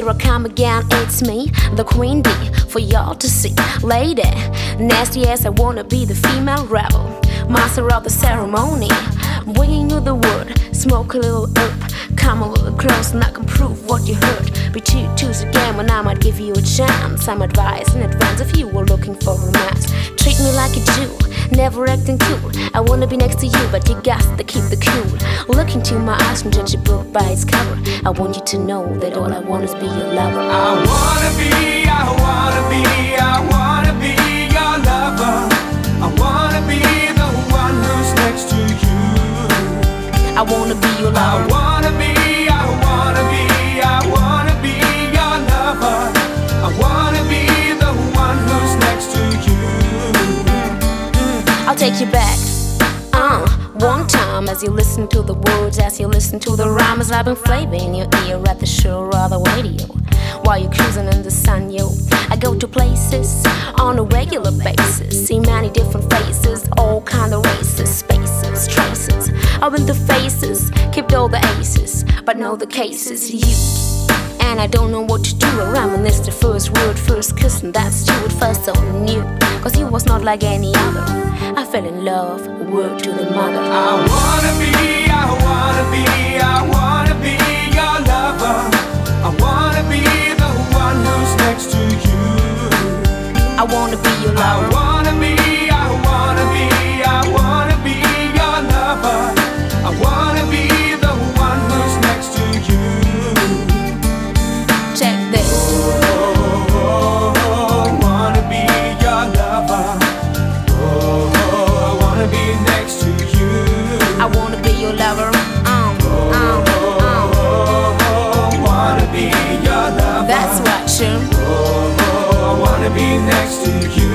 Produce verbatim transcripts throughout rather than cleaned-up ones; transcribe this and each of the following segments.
I come again, it's me, the queen bee, for y'all to see. Lady, nasty as I wanna be, the female rebel, master of the ceremony. Bringing you the word, smoke a little herb, come a little close and I can prove what you heard. Be two twos again when I might give you a chance. Some advice in advance if you were looking for romance. Treat me like a Jew, never acting cool. I wanna be next to you, but you got to keep the cool. Look into my eyes and judge a book by its cover. I want you to know that all I want is be your lover. I wanna be, I wanna be, I wanna be your lover. I wanna be the one who's next to you. I wanna be your lover. I wanna be, I wanna be, I wanna be your lover. I wanna be the one who's next to you. I'll take you back, uh, one time as you listen to the words, as you listen to the rhymes I've been flaving in your ear at the shore or the radio. While you're cruising in the sun, yo, I go to places on a regular basis. See many different faces, all kind of races, spaces, traces. I've been the faces, kept all the aces, but know the case is you. And I don't know what to do. I reminisce the first word, first kiss, and that's you at first so new. Cause you was not like any other. I fell in love, word to the mother. I wanna be, I wanna be, I wanna be your lover. I wanna be the one who's next to you. I wanna be your lover. I wanna be, I wanna be, I wanna be your lover. I wanna be the one who's next to you. Check this. Oh, oh, oh, I wanna be your lover. Oh, oh, I wanna be next to you. I wanna be your lover. Um, um, um. Oh, I wanna be your lover. That's right, sure. Oh, oh, I wanna be next to you.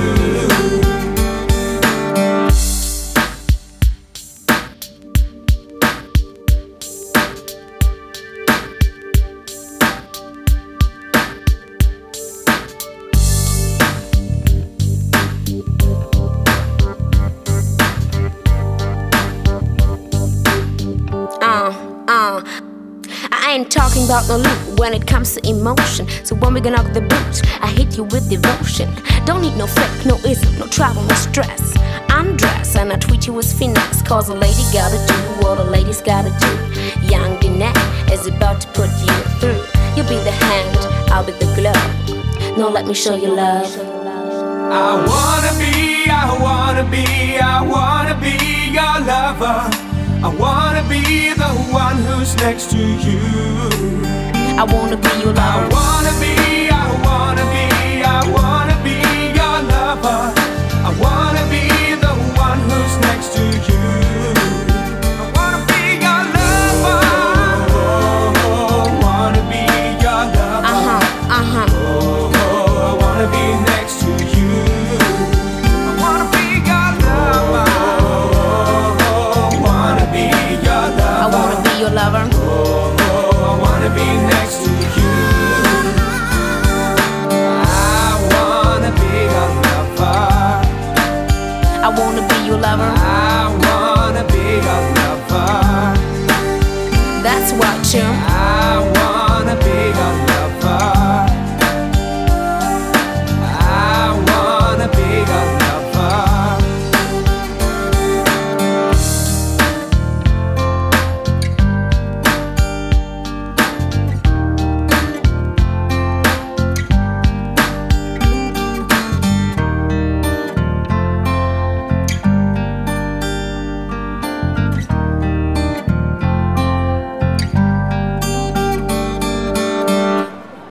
Uh, uh. I ain't talking about no loot when it comes to emotion. So when we gonna knock the boots, I hit you with devotion. Don't need no fake, no ism, no trouble, no stress. Undress and I treat you as finesse. Cause a lady gotta do what a lady's gotta do. Young Dinette is about to put you through. You'll be the hand, I'll be the glove. Now let me show you love. I wanna be, I wanna be, I wanna be your lover. I wanna be the one who's next to you. I wanna be your I lover. wanna be, I wanna be, I wanna